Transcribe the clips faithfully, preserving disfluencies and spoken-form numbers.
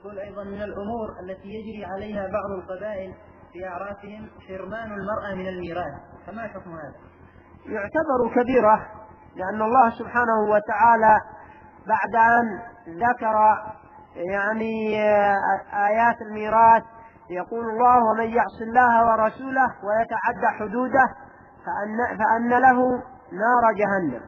يقول أيضا من الأمور التي يجري عليها بعض القبائل في أعرافهم حرمان المرأة من الميراث، فما حكم هذا؟ يعتبر كبيرة، لأن الله سبحانه وتعالى بعد أن ذكر يعني آيات الميراث يقول الله: ومن يعص الله ورسوله ويتعدى حدوده فأن, فأن له نار جهنم،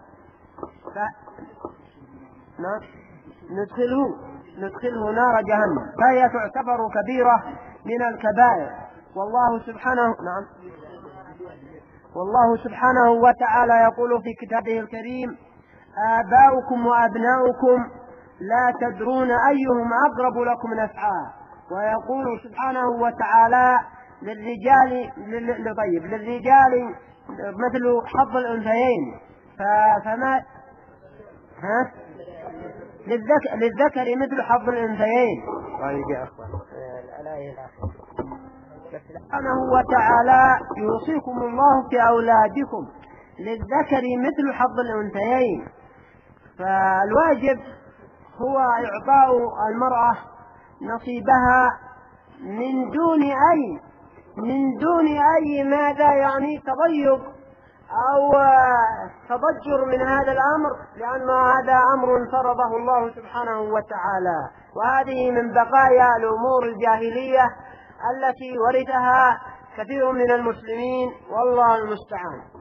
ندخله, ندخله نار جهنم، فهي تعتبر كبيرة من الكبائر. والله سبحانه نعم والله سبحانه وتعالى يقول في كتابه الكريم: آباؤكم وأبناؤكم لا تدرون أيهم أقرب لكم نفعا. ويقول سبحانه وتعالى للرجال طيب للرجال مثل حظ الأنثيين، فما ها للذكر, للذكر مثل حظ الأنثيين. سبحانه وتعالى يوصيكم الله في أولادكم للذكر مثل حظ الأنثيين، فالواجب هو إعطاء المرأة نصيبها من دون أي من دون أي ماذا يعني تضيق أو تضجر من هذا الأمر، لأن هذا أمر فرضه الله سبحانه وتعالى، وهذه من بقايا الأمور الجاهلية التي ورثها كثير من المسلمين، والله المستعان.